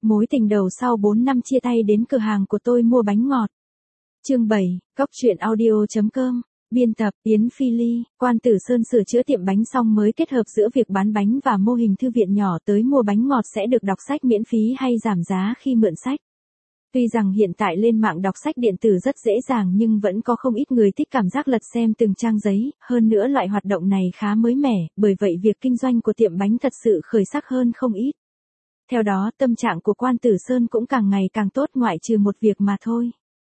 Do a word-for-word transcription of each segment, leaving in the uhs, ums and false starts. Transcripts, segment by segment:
mối tình đầu sau bốn năm chia tay đến cửa hàng của tôi mua bánh ngọt. Chương bảy, Góc truyện audio chấm com. Biên tập Yến Phi Ly. Quan Tử Sơn sửa chữa tiệm bánh xong mới kết hợp giữa việc bán bánh và mô hình thư viện nhỏ tới mua bánh ngọt sẽ được đọc sách miễn phí hay giảm giá khi mượn sách. Tuy rằng hiện tại lên mạng đọc sách điện tử rất dễ dàng nhưng vẫn có không ít người thích cảm giác lật xem từng trang giấy, hơn nữa loại hoạt động này khá mới mẻ, bởi vậy việc kinh doanh của tiệm bánh thật sự khởi sắc hơn không ít. Theo đó, tâm trạng của Quan Tử Sơn cũng càng ngày càng tốt ngoại trừ một việc mà thôi.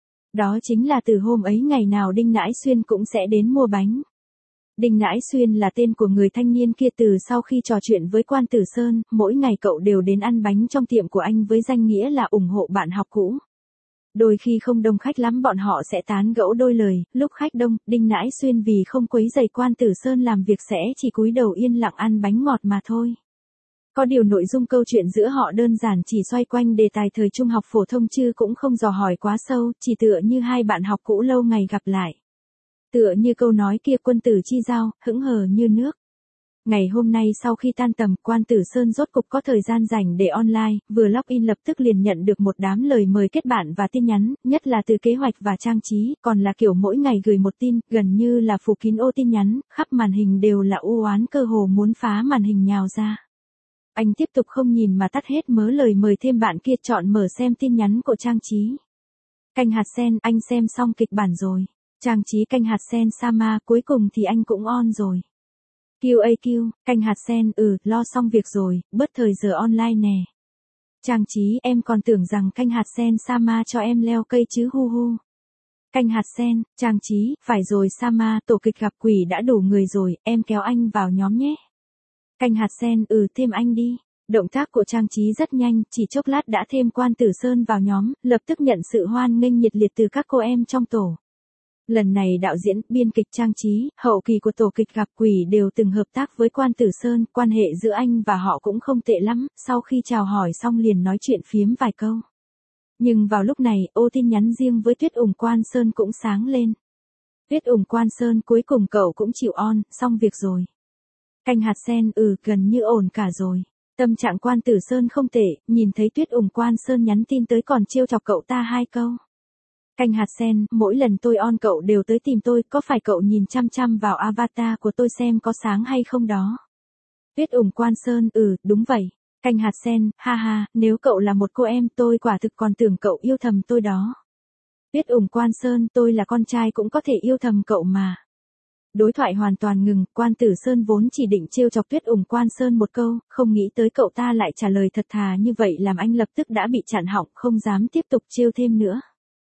Đó chính là từ hôm ấy ngày nào Đinh Nãi Xuyên cũng sẽ đến mua bánh. Đinh Nãi Xuyên là tên của người thanh niên kia. Từ sau khi trò chuyện với Quan Tử Sơn, mỗi ngày cậu đều đến ăn bánh trong tiệm của anh với danh nghĩa là ủng hộ bạn học cũ. Đôi khi không đông khách lắm bọn họ sẽ tán gẫu đôi lời, lúc khách đông, Đinh Nãi Xuyên vì không quấy rầy Quan Tử Sơn làm việc sẽ chỉ cúi đầu yên lặng ăn bánh ngọt mà thôi. Có điều nội dung câu chuyện giữa họ đơn giản chỉ xoay quanh đề tài thời trung học phổ thông chứ cũng không dò hỏi quá sâu, chỉ tựa như hai bạn học cũ lâu ngày gặp lại. Tựa như câu nói kia quân tử chi giao, hững hờ như nước. Ngày hôm nay sau khi tan tầm, Quan Tử Sơn rốt cục có thời gian rảnh để online, vừa login lập tức liền nhận được một đám lời mời kết bạn và tin nhắn, nhất là từ Kế Hoạch và Trang Trí, còn là kiểu mỗi ngày gửi một tin, gần như là phủ kín ô tin nhắn, khắp màn hình đều là u oán cơ hồ muốn phá màn hình nhào ra. Anh tiếp tục không nhìn mà tắt hết mớ lời mời thêm bạn kia chọn mở xem tin nhắn của Trang Trí. Canh hạt sen, anh xem xong kịch bản rồi. Trang Trí canh hạt sen Sama, cuối cùng thì anh cũng on rồi. quy a quy, canh hạt sen, ừ, lo xong việc rồi, bớt thời giờ online nè. Trang Trí, em còn tưởng rằng canh hạt sen Sama cho em leo cây chứ hu hu. Canh hạt sen, Trang Trí, phải rồi Sama, tổ kịch gặp quỷ đã đủ người rồi, em kéo anh vào nhóm nhé. Canh hạt sen, ừ, thêm anh đi. Động tác của Trang Trí rất nhanh, chỉ chốc lát đã thêm Quan Tử Sơn vào nhóm, lập tức nhận sự hoan nghênh nhiệt liệt từ các cô em trong tổ. Lần này đạo diễn, biên kịch Trang Trí, hậu kỳ của tổ kịch gặp quỷ đều từng hợp tác với Quan Tử Sơn, quan hệ giữa anh và họ cũng không tệ lắm, sau khi chào hỏi xong liền nói chuyện phiếm vài câu. Nhưng vào lúc này, ô tin nhắn riêng với Tuyết Ủng Quan Sơn cũng sáng lên. Tuyết Ủng Quan Sơn, cuối cùng cậu cũng chịu on, xong việc rồi. Canh hạt sen, ừ, gần như ổn cả rồi. Tâm trạng Quan Tử Sơn không tệ, nhìn thấy Tuyết Ủng Quan Sơn nhắn tin tới còn trêu chọc cậu ta hai câu. Canh hạt sen, mỗi lần tôi on cậu đều tới tìm tôi, có phải cậu nhìn chăm chăm vào avatar của tôi xem có sáng hay không đó? Tuyết Ủng Quan Sơn, ừ, đúng vậy. Canh hạt sen, ha ha, nếu cậu là một cô em tôi quả thực còn tưởng cậu yêu thầm tôi đó. Tuyết Ủng Quan Sơn, tôi là con trai cũng có thể yêu thầm cậu mà. Đối thoại hoàn toàn ngừng, Quan Tử Sơn vốn chỉ định trêu chọc Tuyết Ủng Quan Sơn một câu, không nghĩ tới cậu ta lại trả lời thật thà như vậy làm anh lập tức đã bị chặn họng, không dám tiếp tục trêu thêm nữa.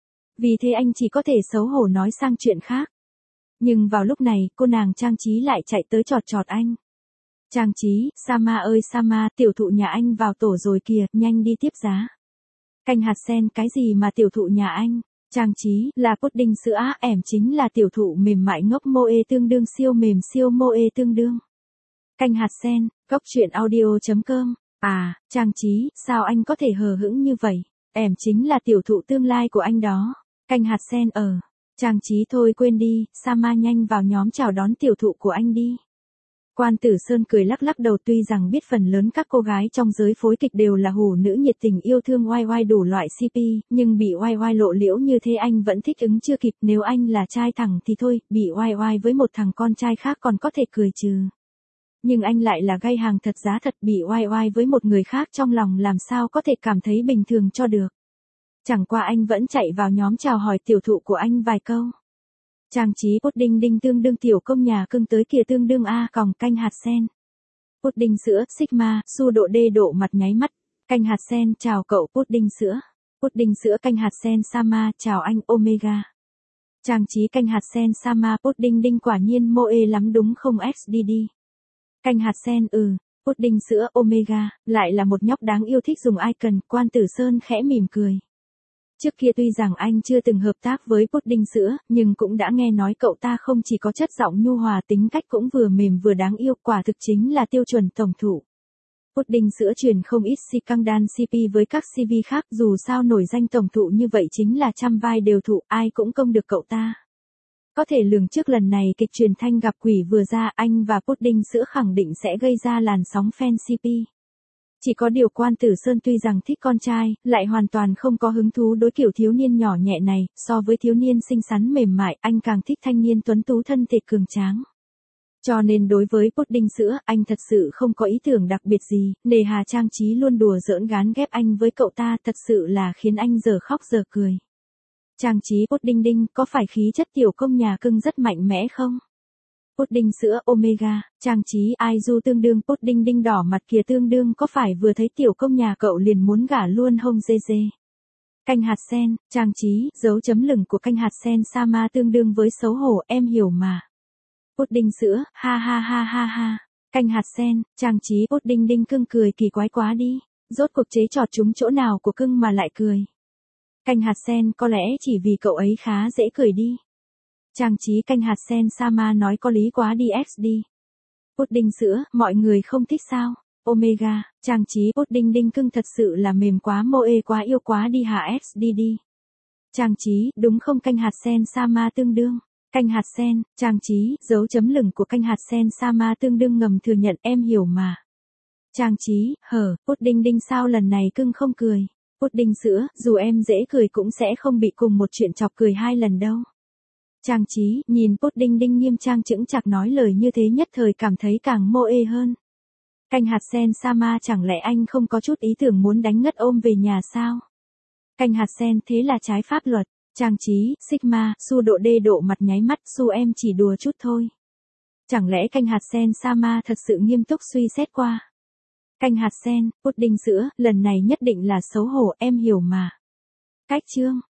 Vì thế anh chỉ có thể xấu hổ nói sang chuyện khác. Nhưng vào lúc này, cô nàng Trang Trí lại chạy tới chọt chọt anh. Trang Trí, Sama ơi Sama, tiểu thụ nhà anh vào tổ rồi kìa, nhanh đi tiếp giá. Canh hạt sen, cái gì mà tiểu thụ nhà anh? Trang Trí, là pudding sữa á, ẻm chính là tiểu thụ mềm mại ngốc moe tương đương siêu mềm siêu moe tương đương. Canh hạt sen, góc truyện audio chấm com. À, Trang Trí, sao anh có thể hờ hững như vậy? Ẻm chính là tiểu thụ tương lai của anh đó. Canh hạt sen ở. Trang Trí thôi quên đi, Sama nhanh vào nhóm chào đón tiểu thụ của anh đi. Quan Tử Sơn cười lắc lắc đầu tuy rằng biết phần lớn các cô gái trong giới phối kịch đều là hủ nữ nhiệt tình yêu thương oai oai đủ loại xê pê, nhưng bị oai oai lộ liễu như thế anh vẫn thích ứng chưa kịp, nếu anh là trai thẳng thì thôi, bị oai oai với một thằng con trai khác còn có thể cười trừ. Nhưng anh lại là gay hàng thật giá thật, bị oai oai với một người khác trong lòng làm sao có thể cảm thấy bình thường cho được. Chẳng qua anh vẫn chạy vào nhóm chào hỏi tiểu thụ của anh vài câu. Trang Trí, pudding đinh tương đương tiểu công nhà cưng tới kìa tương đương a còng canh hạt sen. Pudding sữa, Sigma, su độ đê độ mặt nháy mắt. Canh hạt sen, chào cậu pudding sữa. Pudding sữa canh hạt sen Sama, chào anh Omega. Trang Trí canh hạt sen Sama, pudding đinh quả nhiên moe lắm đúng không ích đê đê. Canh hạt sen, ừ. Pudding sữa Omega, lại là một nhóc đáng yêu thích dùng icon, Quan Tử Sơn khẽ mỉm cười. Trước kia tuy rằng anh chưa từng hợp tác với pudding sữa, nhưng cũng đã nghe nói cậu ta không chỉ có chất giọng nhu hòa tính cách cũng vừa mềm vừa đáng yêu, quả thực chính là tiêu chuẩn tổng thụ. Pudding sữa truyền không ít si căng đan xê pê với các xê vê khác, dù sao nổi danh tổng thụ như vậy chính là trăm vai đều thụ, ai cũng công được cậu ta. Có thể lường trước lần này kịch truyền thanh gặp quỷ vừa ra, anh và pudding sữa khẳng định sẽ gây ra làn sóng fan xê pê. Chỉ có điều Quan Tử Sơn tuy rằng thích con trai, lại hoàn toàn không có hứng thú đối kiểu thiếu niên nhỏ nhẹ này, so với thiếu niên xinh xắn mềm mại, anh càng thích thanh niên tuấn tú thân thể cường tráng. Cho nên đối với pudding sữa, anh thật sự không có ý tưởng đặc biệt gì, nề hà Trang Trí luôn đùa giỡn gán ghép anh với cậu ta thật sự là khiến anh giờ khóc giờ cười. Trang Trí pudding đinh, có phải khí chất tiểu công nhà cưng rất mạnh mẽ không? Pudding sữa Omega, Trang Trí ai du tương đương pudding đinh đỏ mặt kìa tương đương có phải vừa thấy tiểu công nhà cậu liền muốn gả luôn hông dê dê. Canh hạt sen, Trang Trí, dấu chấm lửng của canh hạt sen Sama tương đương với xấu hổ em hiểu mà. Pudding sữa, ha ha ha ha ha. Canh hạt sen, Trang Trí pudding đinh cưng cười kỳ quái quá đi. Rốt cuộc chế trọt chúng chỗ nào của cưng mà lại cười. Canh hạt sen có lẽ chỉ vì cậu ấy khá dễ cười đi. Trang Trí canh hạt sen Sama nói có lý quá đi x đi. Pudding sữa, mọi người không thích sao? Omega, Trang Trí pudding đinh cưng thật sự là mềm quá mô ê quá yêu quá đi hả x đi đi. Trang Trí, đúng không canh hạt sen Sama tương đương. Canh hạt sen, Trang Trí, dấu chấm lửng của canh hạt sen Sama tương đương ngầm thừa nhận em hiểu mà. Trang Trí, hở, pudding đinh sao lần này cưng không cười. Pudding sữa, dù em dễ cười cũng sẽ không bị cùng một chuyện chọc cười hai lần đâu. Trang Trí, nhìn pudding đinh nghiêm trang chững chạc nói lời như thế nhất thời cảm thấy càng mô ê hơn. Canh hạt sen Sama chẳng lẽ anh không có chút ý tưởng muốn đánh ngất ôm về nhà sao? Canh hạt sen thế là trái pháp luật. Trang Trí, Sigma, su độ đê độ mặt nháy mắt su em chỉ đùa chút thôi. Chẳng lẽ canh hạt sen Sama thật sự nghiêm túc suy xét qua. Canh hạt sen, pudding sữa, lần này nhất định là xấu hổ em hiểu mà. Cách chương.